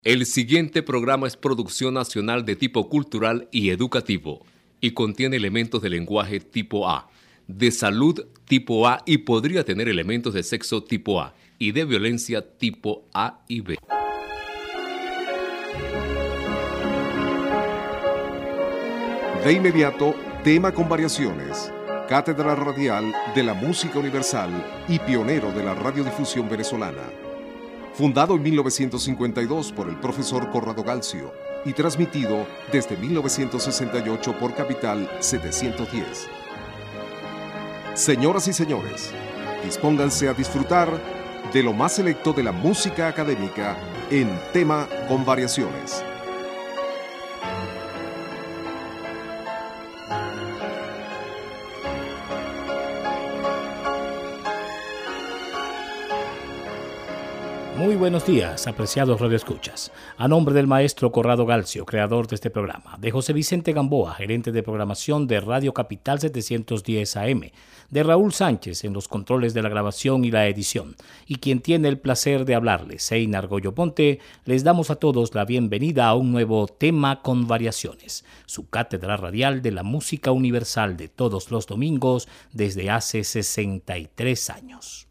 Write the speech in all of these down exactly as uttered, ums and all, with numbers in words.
El siguiente programa es producción nacional de tipo cultural y educativo y contiene elementos de lenguaje tipo A, de salud tipo A y podría tener elementos de sexo tipo A y de violencia tipo A y B. De inmediato, tema con variaciones. Cátedra Radial de la Música Universal y pionero de la radiodifusión venezolana. Fundado en mil novecientos cincuenta y dos por el profesor Corrado Galcio y transmitido desde mil novecientos sesenta y ocho por Capital setecientos diez. Señoras y señores, dispónganse a disfrutar de lo más selecto de la música académica en tema con variaciones. Muy buenos días, apreciados radioescuchas. A nombre del maestro Corrado Galcio, creador de este programa, de José Vicente Gamboa, gerente de programación de Radio Capital setecientos diez A M, de Raúl Sánchez en los controles de la grabación y la edición, y quien tiene el placer de hablarles, Einar Goyo Ponte, les damos a todos la bienvenida a un nuevo Tema con Variaciones, su cátedra radial de la música universal de todos los domingos desde hace sesenta y tres años.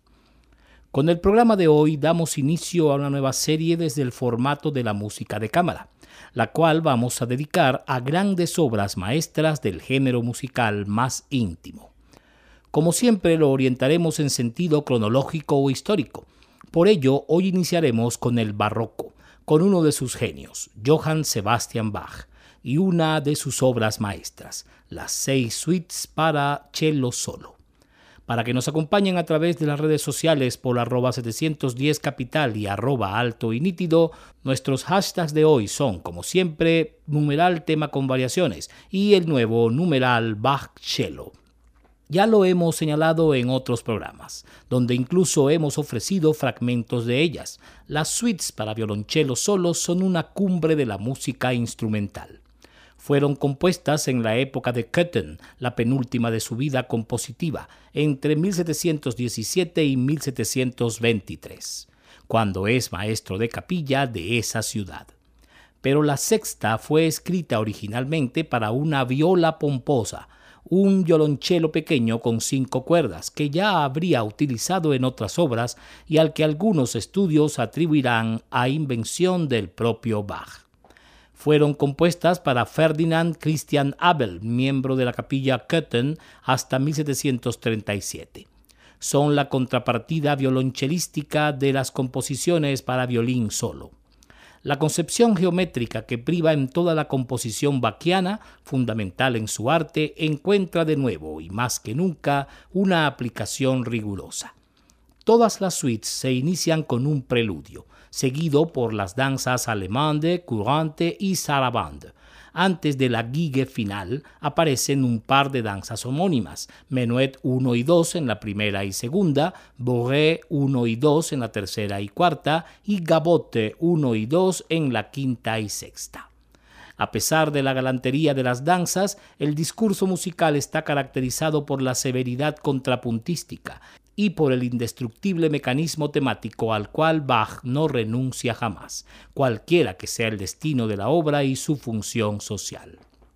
Con el programa de hoy damos inicio a una nueva serie desde el formato de la música de cámara, la cual vamos a dedicar a grandes obras maestras del género musical más íntimo. Como siempre lo orientaremos en sentido cronológico o histórico. Por ello, hoy iniciaremos con el barroco, con uno de sus genios, Johann Sebastian Bach, y una de sus obras maestras, las seis suites para cello solo. Para que nos acompañen a través de las redes sociales por arroba setecientos diez capital y arroba alto y nítido, nuestros hashtags de hoy son, como siempre, numeral tema con variaciones y el nuevo numeral Bach Cello. Ya lo hemos señalado en otros programas, donde incluso hemos ofrecido fragmentos de ellas. Las suites para violonchelo solo son una cumbre de la música instrumental. Fueron compuestas en la época de Köthen, la penúltima de su vida compositiva, entre mil setecientos diecisiete y mil setecientos veintitrés, cuando es maestro de capilla de esa ciudad. Pero la sexta fue escrita originalmente para una viola pomposa, un violonchelo pequeño con cinco cuerdas que ya habría utilizado en otras obras y al que algunos estudios atribuirán a invención del propio Bach. Fueron compuestas para Ferdinand Christian Abel, miembro de la capilla Köthen, hasta mil setecientos treinta y siete. Son la contrapartida violonchelística de las composiciones para violín solo. La concepción geométrica que priva en toda la composición bachiana, fundamental en su arte, encuentra de nuevo y más que nunca una aplicación rigurosa. Todas las suites se inician con un preludio, seguido por las danzas allemande, courante y sarabande. Antes de la gigue final aparecen un par de danzas homónimas, menuet uno y dos en la primera y segunda, bourrée uno y dos en la tercera y cuarta y gavotte uno y dos en la quinta y sexta. A pesar de la galantería de las danzas, el discurso musical está caracterizado por la severidad contrapuntística y por el indestructible mecanismo temático al cual Bach no renuncia jamás, cualquiera que sea el destino de la obra y su función social.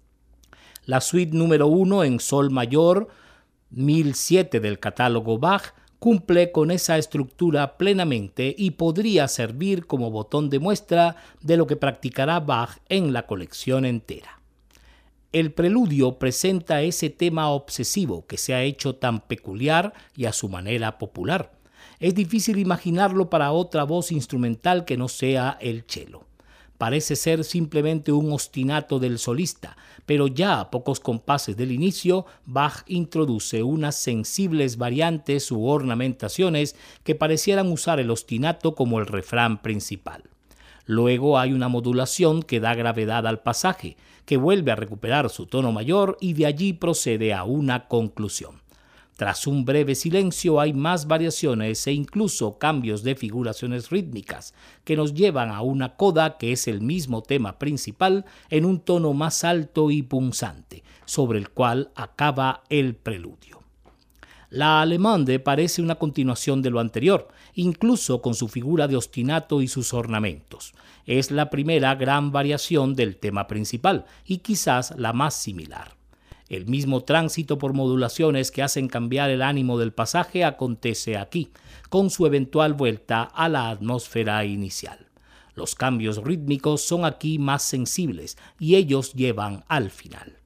La suite número uno en sol mayor, mil siete del catálogo Bach, cumple con esa estructura plenamente y podría servir como botón de muestra de lo que practicará Bach en la colección entera. El preludio presenta ese tema obsesivo que se ha hecho tan peculiar y a su manera popular. Es difícil imaginarlo para otra voz instrumental que no sea el cello. Parece ser simplemente un ostinato del solista, pero ya a pocos compases del inicio, Bach introduce unas sensibles variantes u ornamentaciones que parecieran usar el ostinato como el refrán principal. Luego hay una modulación que da gravedad al pasaje, que vuelve a recuperar su tono mayor y de allí procede a una conclusión. Tras un breve silencio hay más variaciones e incluso cambios de figuraciones rítmicas que nos llevan a una coda que es el mismo tema principal en un tono más alto y punzante, sobre el cual acaba el preludio. La Allemande parece una continuación de lo anterior, incluso con su figura de ostinato y sus ornamentos. Es la primera gran variación del tema principal y quizás la más similar. El mismo tránsito por modulaciones que hacen cambiar el ánimo del pasaje acontece aquí, con su eventual vuelta a la atmósfera inicial. Los cambios rítmicos son aquí más sensibles y ellos llevan al final.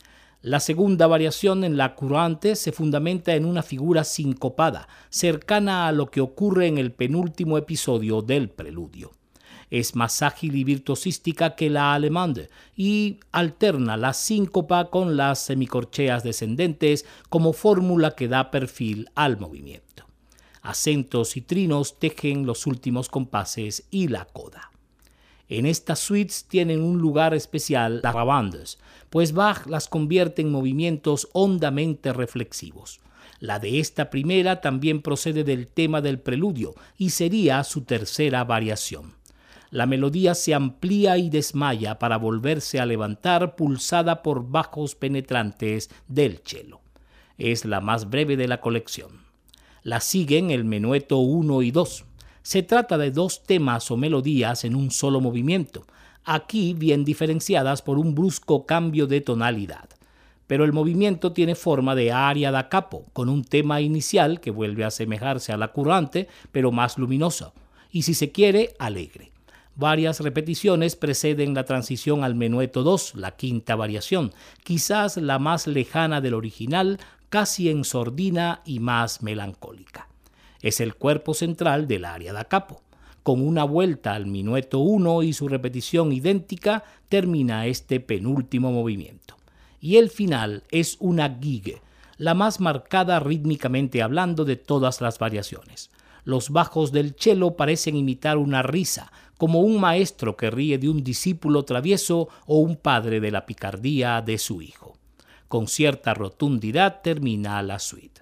La segunda variación en la Courante se fundamenta en una figura sincopada, cercana a lo que ocurre en el penúltimo episodio del preludio. Es más ágil y virtuosística que la Allemande y alterna la síncopa con las semicorcheas descendentes como fórmula que da perfil al movimiento. Acentos y trinos tejen los últimos compases y la coda. En estas suites tienen un lugar especial las sarabandas, pues Bach las convierte en movimientos hondamente reflexivos. La de esta primera también procede del tema del preludio y sería su tercera variación. La melodía se amplía y desmaya para volverse a levantar pulsada por bajos penetrantes del cello. Es la más breve de la colección. La siguen el menueto uno y dos. Se trata de dos temas o melodías en un solo movimiento, aquí bien diferenciadas por un brusco cambio de tonalidad. Pero el movimiento tiene forma de aria da capo, con un tema inicial que vuelve a asemejarse a la Courante, pero más luminoso, y si se quiere, alegre. Varias repeticiones preceden la transición al menueto dos, la quinta variación, quizás la más lejana del original, casi en sordina y más melancólica. Es el cuerpo central del aria da capo. Con una vuelta al minueto uno y su repetición idéntica, termina este penúltimo movimiento. Y el final es una gigue, la más marcada rítmicamente hablando de todas las variaciones. Los bajos del cello parecen imitar una risa, como un maestro que ríe de un discípulo travieso o un padre de la picardía de su hijo. Con cierta rotundidad termina la suite.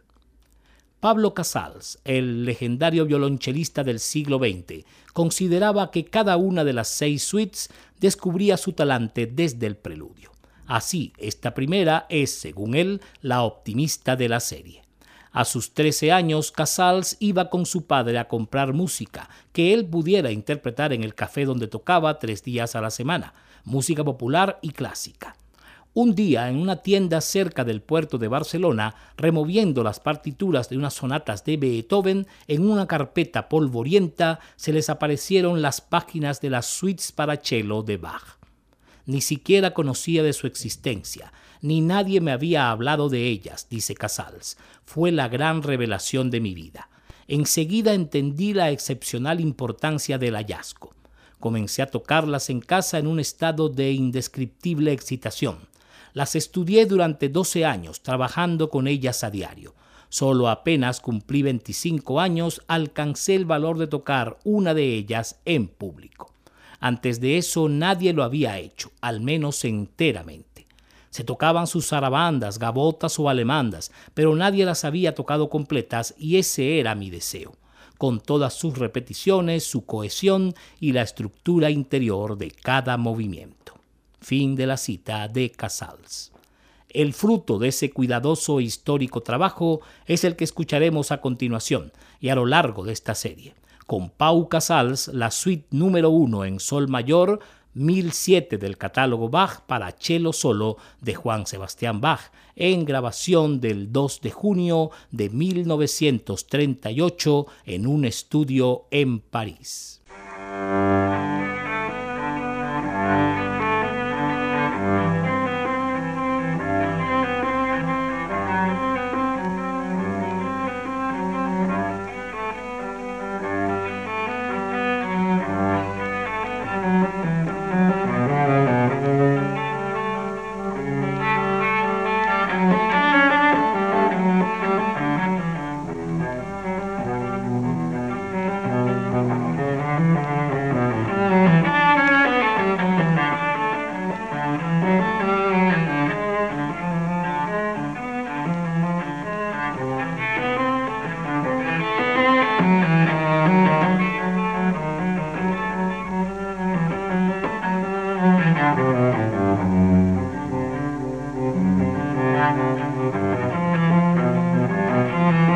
Pablo Casals, el legendario violonchelista del siglo veinte, consideraba que cada una de las seis suites descubría su talante desde el preludio. Así, esta primera es, según él, la optimista de la serie. A sus trece años, Casals iba con su padre a comprar música que él pudiera interpretar en el café donde tocaba tres días a la semana, música popular y clásica. Un día, en una tienda cerca del puerto de Barcelona, removiendo las partituras de unas sonatas de Beethoven, en una carpeta polvorienta se les aparecieron las páginas de las suites para cello de Bach. Ni siquiera conocía de su existencia, ni nadie me había hablado de ellas, dice Casals. Fue la gran revelación de mi vida. Enseguida entendí la excepcional importancia del hallazgo. Comencé a tocarlas en casa en un estado de indescriptible excitación. Las estudié durante doce años, trabajando con ellas a diario. Solo apenas cumplí veinticinco años, alcancé el valor de tocar una de ellas en público. Antes de eso nadie lo había hecho, al menos enteramente. Se tocaban sus zarabandas, gavotas o alemandas, pero nadie las había tocado completas y ese era mi deseo, con todas sus repeticiones, su cohesión y la estructura interior de cada movimiento. Fin de la cita de Casals. El fruto de ese cuidadoso e histórico trabajo es el que escucharemos a continuación y a lo largo de esta serie. Con Pau Casals, la suite número uno en sol mayor, mil siete del catálogo Bach para cello solo de Juan Sebastián Bach, en grabación del dos de junio de mil novecientos treinta y ocho en un estudio en París. Thank you.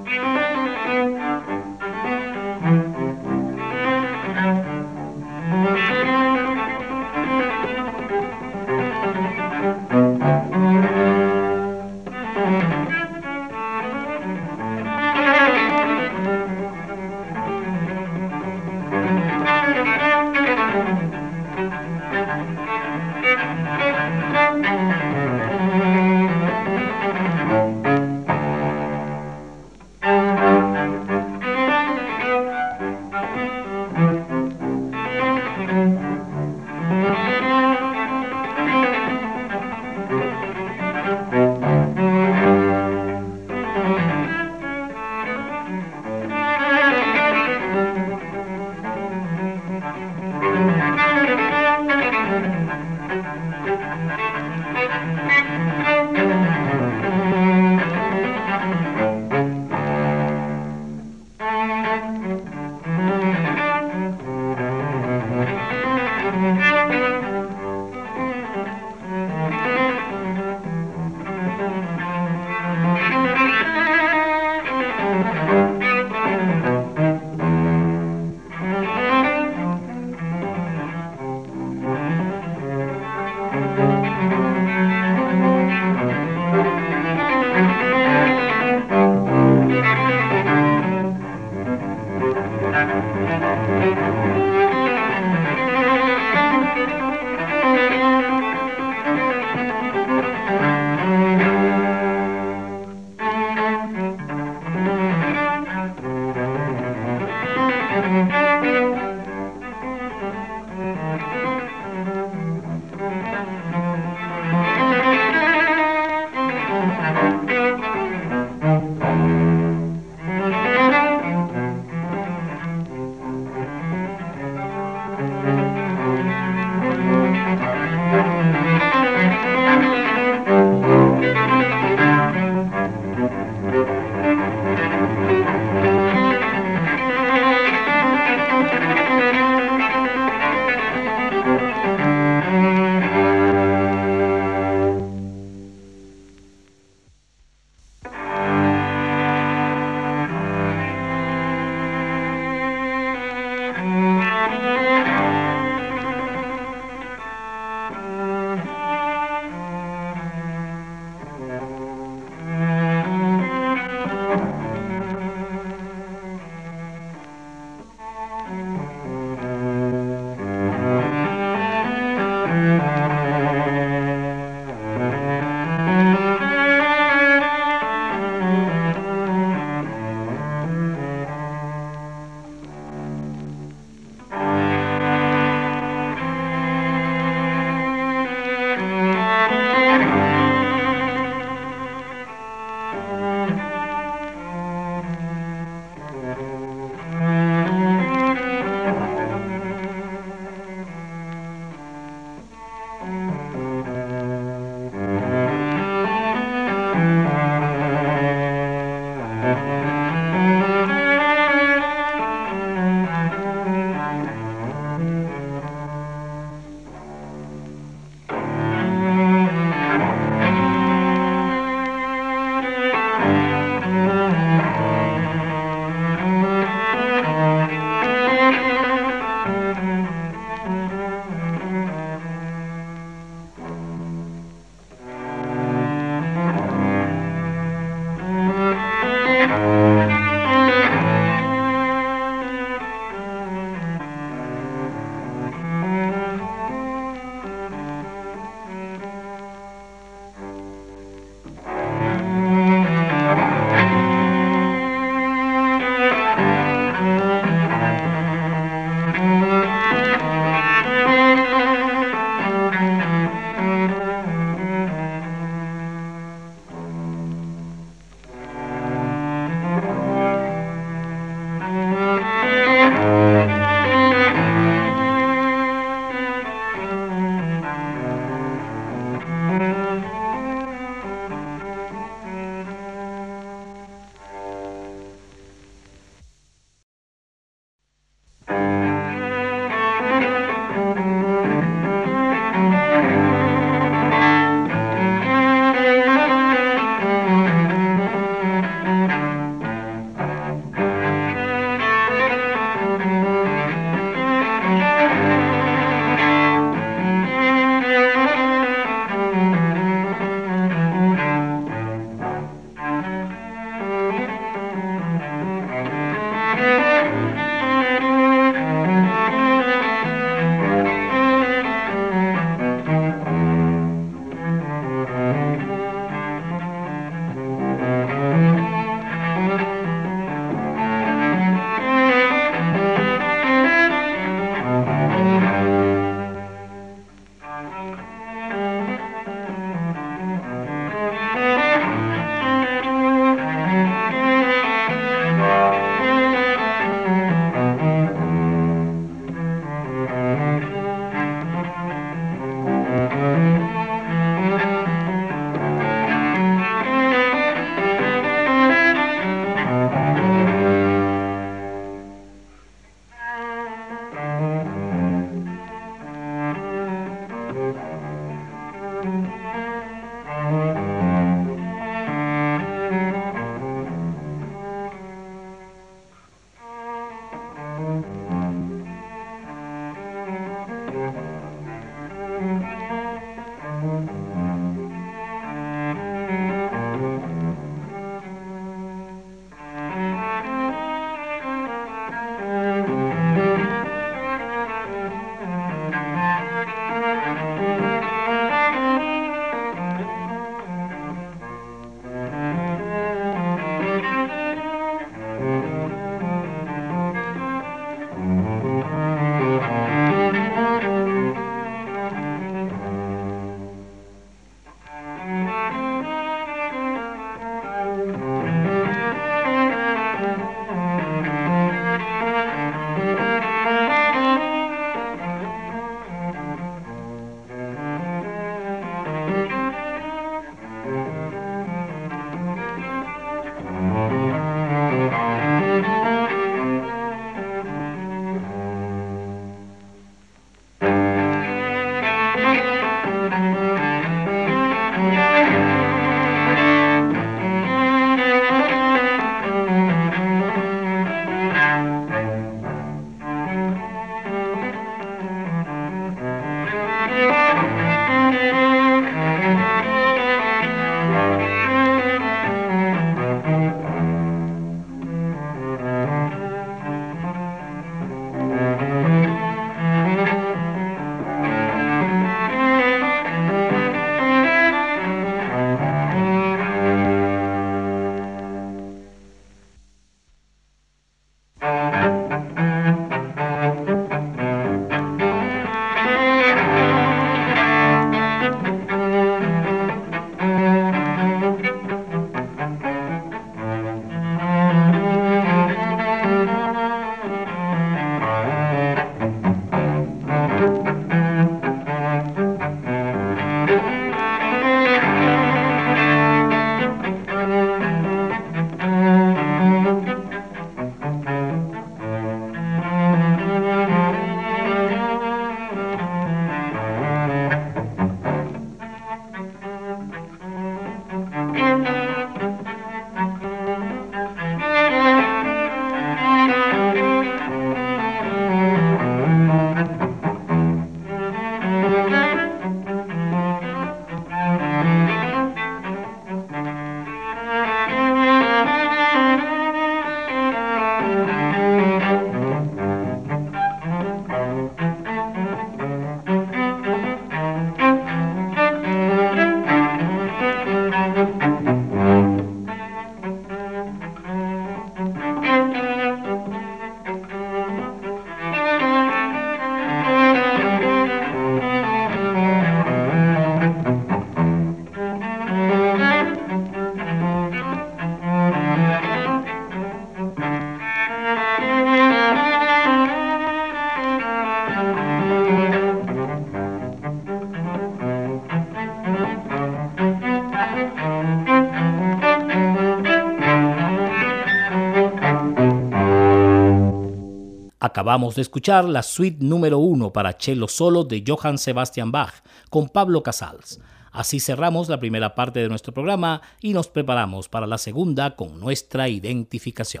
Acabamos de escuchar la suite número uno para cello solo de Johann Sebastian Bach con Pablo Casals. Así cerramos la primera parte de nuestro programa y nos preparamos para la segunda con nuestra identificación.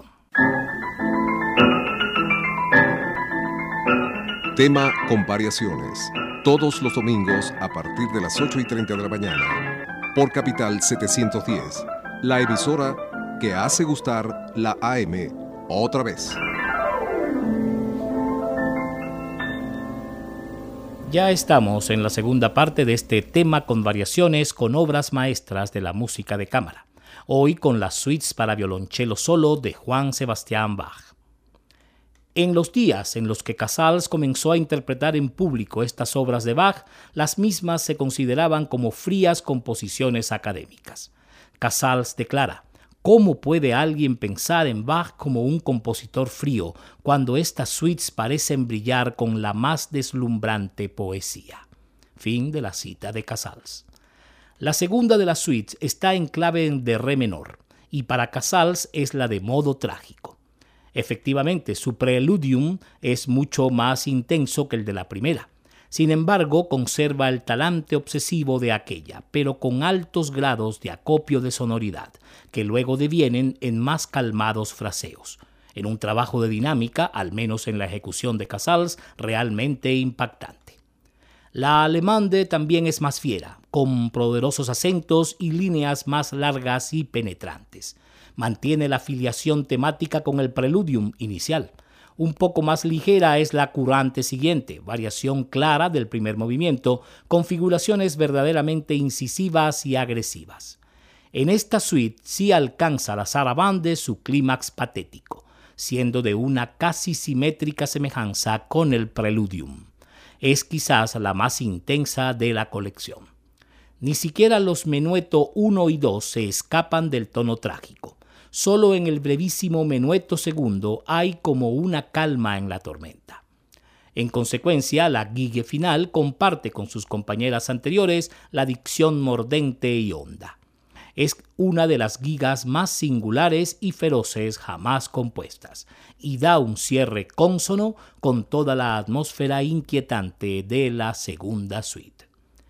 Tema con variaciones. Todos los domingos a partir de las ocho y treinta de la mañana. Por Capital setecientos diez. La emisora que hace gustar la A M otra vez. Ya estamos en la segunda parte de este tema con variaciones con obras maestras de la música de cámara. Hoy con las suites para violonchelo solo de Johann Sebastian Bach. En los días en los que Casals comenzó a interpretar en público estas obras de Bach, las mismas se consideraban como frías composiciones académicas. Casals declara: ¿cómo puede alguien pensar en Bach como un compositor frío cuando estas suites parecen brillar con la más deslumbrante poesía? Fin de la cita de Casals. La segunda de las suites está en clave de re menor y para Casals es la de modo trágico. Efectivamente, su preludium es mucho más intenso que el de la primera. Sin embargo, conserva el talante obsesivo de aquella, pero con altos grados de acopio de sonoridad, que luego devienen en más calmados fraseos, en un trabajo de dinámica, al menos en la ejecución de Casals, realmente impactante. La Allemande también es más fiera, con poderosos acentos y líneas más largas y penetrantes. Mantiene la filiación temática con el preludium inicial. Un poco más ligera es la curante siguiente, variación clara del primer movimiento, con figuraciones verdaderamente incisivas y agresivas. En esta suite sí alcanza la sarabande su clímax patético, siendo de una casi simétrica semejanza con el preludium. Es quizás la más intensa de la colección. Ni siquiera los menueto uno y dos se escapan del tono trágico. Solo en el brevísimo menueto segundo hay como una calma en la tormenta. En consecuencia, la gigue final comparte con sus compañeras anteriores la dicción mordente y honda. Es una de las gigas más singulares y feroces jamás compuestas, y da un cierre cónsono con toda la atmósfera inquietante de la segunda suite.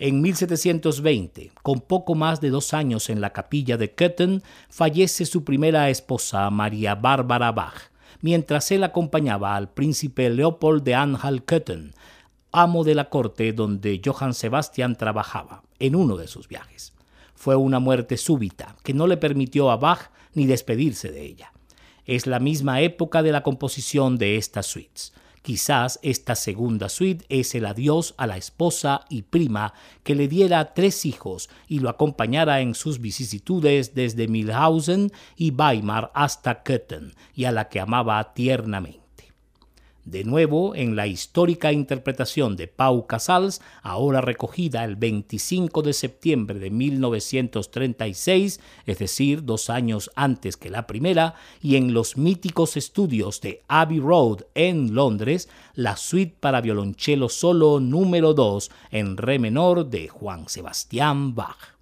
En mil setecientos veinte, con poco más de dos años en la capilla de Köthen, fallece su primera esposa, María Bárbara Bach, mientras él acompañaba al príncipe Leopold de Anhalt-Köthen, amo de la corte donde Johann Sebastian trabajaba, en uno de sus viajes. Fue una muerte súbita que no le permitió a Bach ni despedirse de ella. Es la misma época de la composición de estas suites. Quizás esta segunda suite es el adiós a la esposa y prima que le diera tres hijos y lo acompañara en sus vicisitudes desde Mühlhausen y Weimar hasta Köthen, y a la que amaba tiernamente. De nuevo, en la histórica interpretación de Pau Casals, ahora recogida el veinticinco de septiembre de mil novecientos treinta y seis, es decir, dos años antes que la primera, y en los míticos estudios de Abbey Road en Londres, la suite para violonchelo solo número dos en re menor de Juan Sebastián Bach.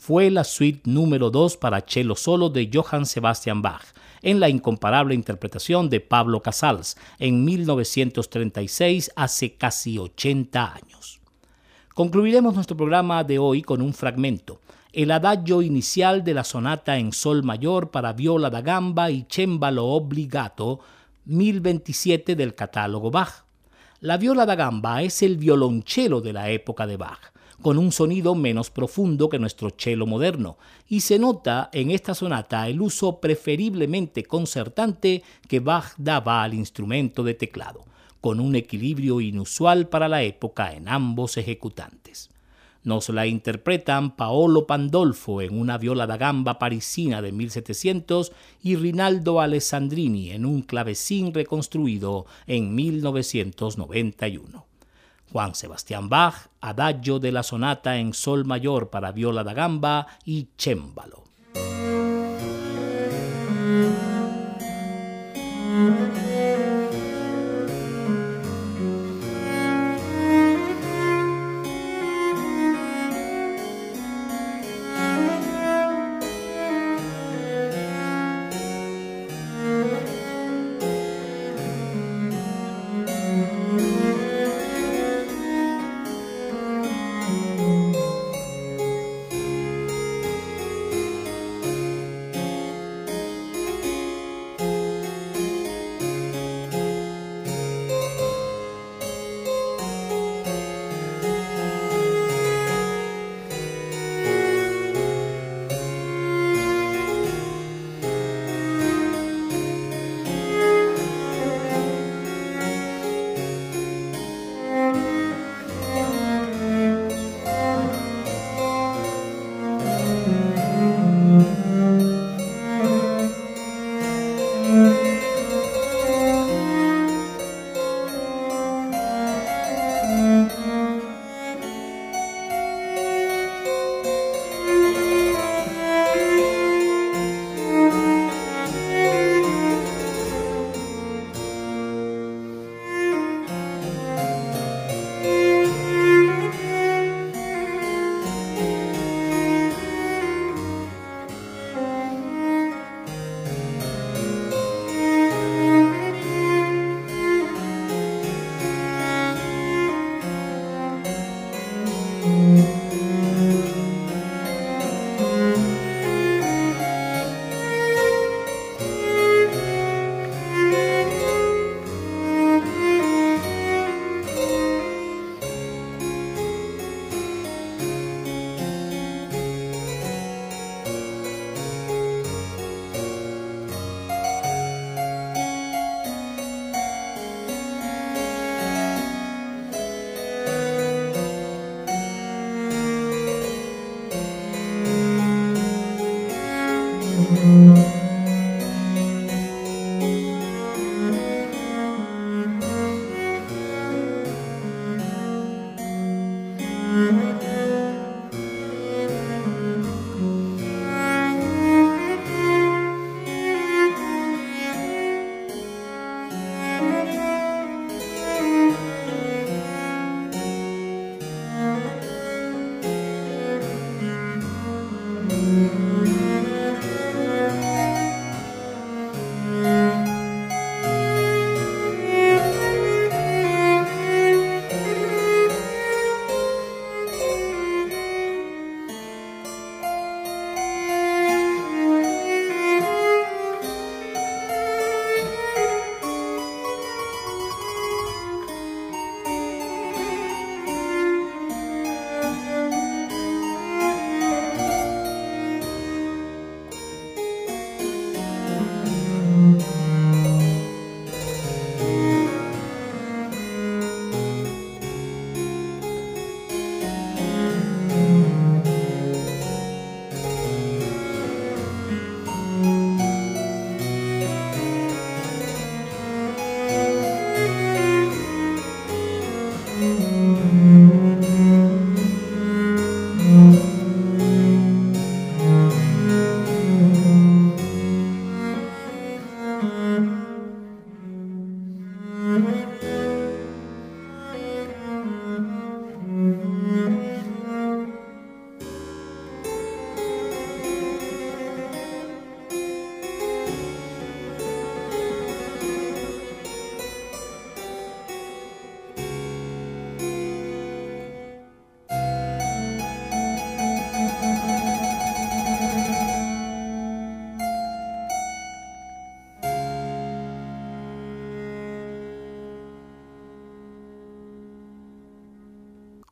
fue la suite número dos para cello solo de Johann Sebastian Bach, en la incomparable interpretación de Pablo Casals en mil novecientos treinta y seis, hace casi ochenta años. Concluiremos nuestro programa de hoy con un fragmento, el adagio inicial de la sonata en sol mayor para viola da gamba y cembalo obbligato mil veintisiete del catálogo Bach. La viola da gamba es el violonchelo de la época de Bach, con un sonido menos profundo que nuestro cello moderno, y se nota en esta sonata el uso preferiblemente concertante que Bach daba al instrumento de teclado, con un equilibrio inusual para la época en ambos ejecutantes. Nos la interpretan Paolo Pandolfo en una viola da gamba parisina de mil setecientos y Rinaldo Alessandrini en un clavecín reconstruido en mil novecientos noventa y uno. Juan Sebastián Bach, adagio de la sonata en sol mayor para viola da gamba y cembalo.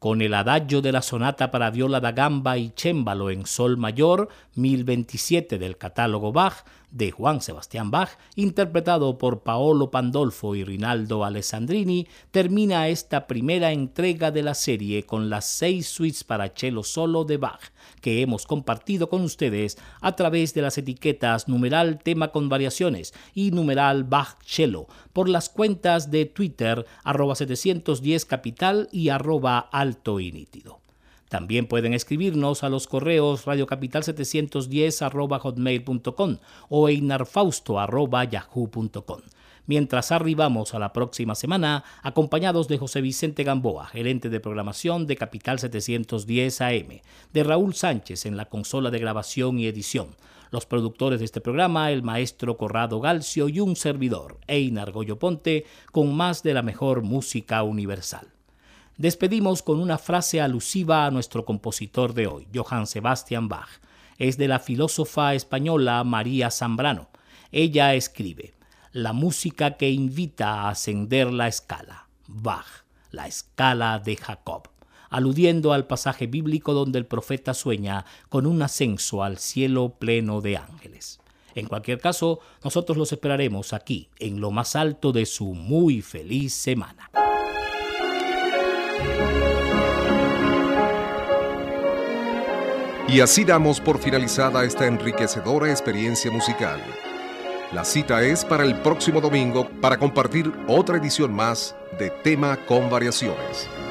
con el adagio de la sonata para viola da gamba y cémbalo en sol mayor, mil veintisiete del catálogo Bach, de Juan Sebastián Bach, interpretado por Paolo Pandolfo y Rinaldo Alessandrini, termina esta primera entrega de la serie con las seis suites para cello solo de Bach, que hemos compartido con ustedes a través de las etiquetas numeral tema con variaciones y numeral Bach Cello, por las cuentas de Twitter, arroba setecientos diez capital y arroba alto y nítido. También pueden escribirnos a los correos radiocapital setecientos diez arroba hotmail punto com o einarfausto arroba yahoo punto com. Mientras arribamos a la próxima semana, acompañados de José Vicente Gamboa, gerente de programación de Capital setecientos diez A M, de Raúl Sánchez en la consola de grabación y edición, los productores de este programa, el maestro Corrado Galcio y un servidor, Einar Goyo Ponte, con más de la mejor música universal. Despedimos con una frase alusiva a nuestro compositor de hoy, Johann Sebastian Bach. Es de la filósofa española María Zambrano. Ella escribe: la música que invita a ascender la escala. Bach, la escala de Jacob, aludiendo al pasaje bíblico donde el profeta sueña con un ascenso al cielo pleno de ángeles. En cualquier caso, nosotros los esperaremos aquí, en lo más alto de su muy feliz semana. Y así damos por finalizada esta enriquecedora experiencia musical. La cita es para el próximo domingo para compartir otra edición más de Tema con Variaciones.